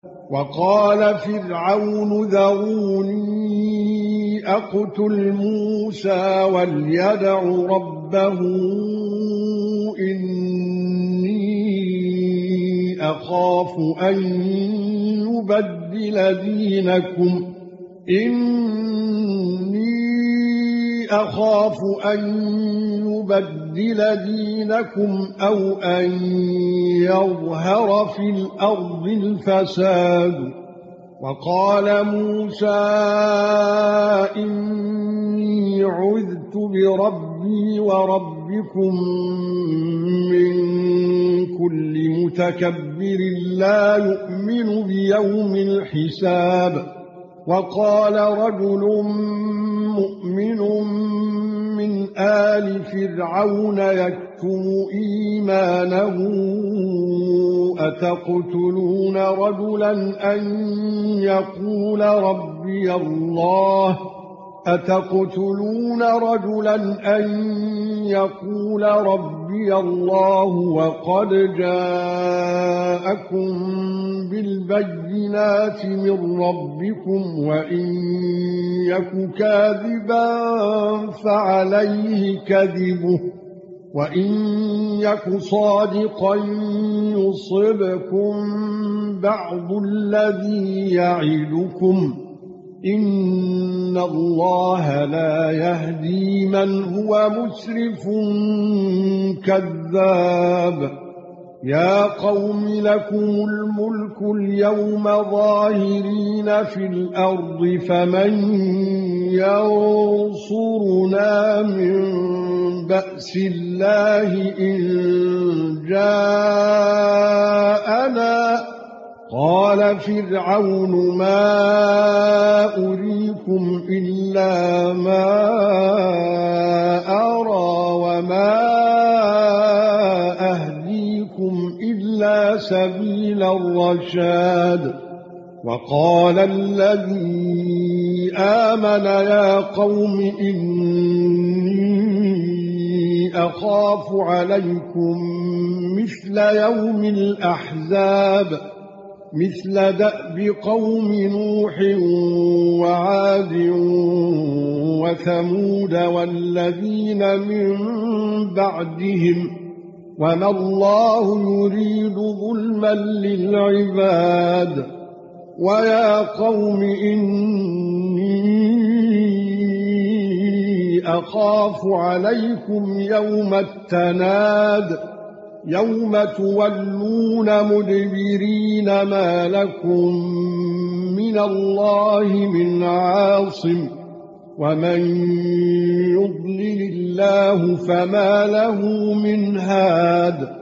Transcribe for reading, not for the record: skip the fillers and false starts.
وقال فرعون ذروني أقتل موسى وليدع ربه إني أخاف أن يبدل دينكم أو أن يظهر في الأرض الفساد. وقال موسى إني عذت بربي وربكم من كل متكبر لا يؤمن بيوم الحساب. وقال رجل مؤمن من آل فرعون يكتم إيمانه أتقتلون رجلا أن يقول ربي الله وقد جاءكم بالبينات من ربكم وإن يك كاذبا فعليه كذبه وإن يك صادقا يصبكم بعض الذي يعدكم إن الله لا يهدي من هو مسرف كذاب. يا قوم لكم الملك اليوم ظاهرين في الأرض فمن ينصرنا من بأس الله إن جاءنا. قال فرعون ما أريكم إلا ما أرى وما أهديكم إلا سبيل الرشاد. وقال الذي آمن يا قوم إني أخاف عليكم مثل يوم الأحزاب مثل دأب قوم نوح وعاد وثمود والذين من بعدهم وما الله يريد ظلما للعباد. ويا قوم إني أخاف عليكم يوم التناد يوم تولون مدبرين ما لكم من الله من عاصم ومن يضلل الله فما له من هاد.